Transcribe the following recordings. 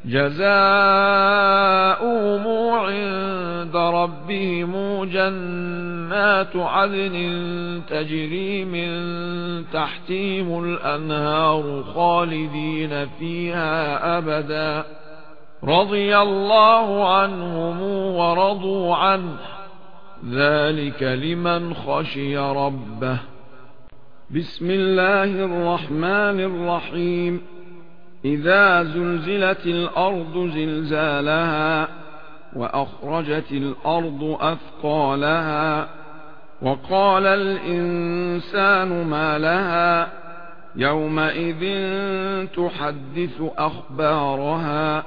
جزاؤهم عند ربهم جنات عدن تجري من تحتهم الأنهار خالدين فيها أبدا رضي الله عنهم ورضوا عنه ذلك لمن خشي ربه. بسم الله الرحمن الرحيم. إذا زلزلت الأرض زلزالها وأخرجت الأرض أثقالها وقال الإنسان ما لها يومئذ تحدث أخبارها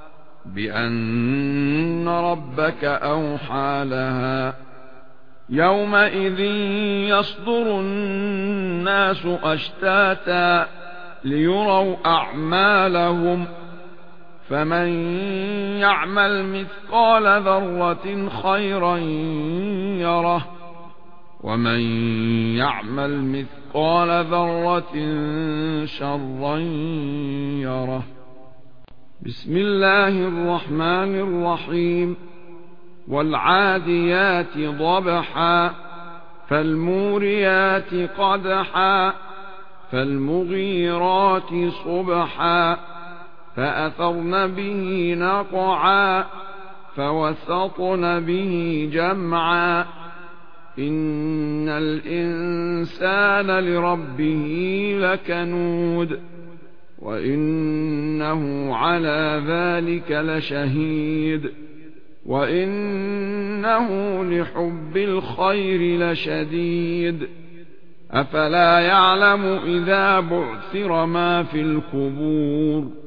بأن ربك أوحى لها يومئذ يصدر الناس أشتاتا ليروا أعمالهم فمن يعمل مثقال ذرة خيرا يره ومن يعمل مثقال ذرة شرا يره. بسم الله الرحمن الرحيم. والعاديات ضبحا فالموريات قدحا فالمغيرات صبحا فأثرن به نقعا فوسطن به جمعا إن الإنسان لربه لكنود وإنه على ذلك لشهيد وإنه لحب الخير لشديد أفلا يعلم إذا بعثر ما في القبور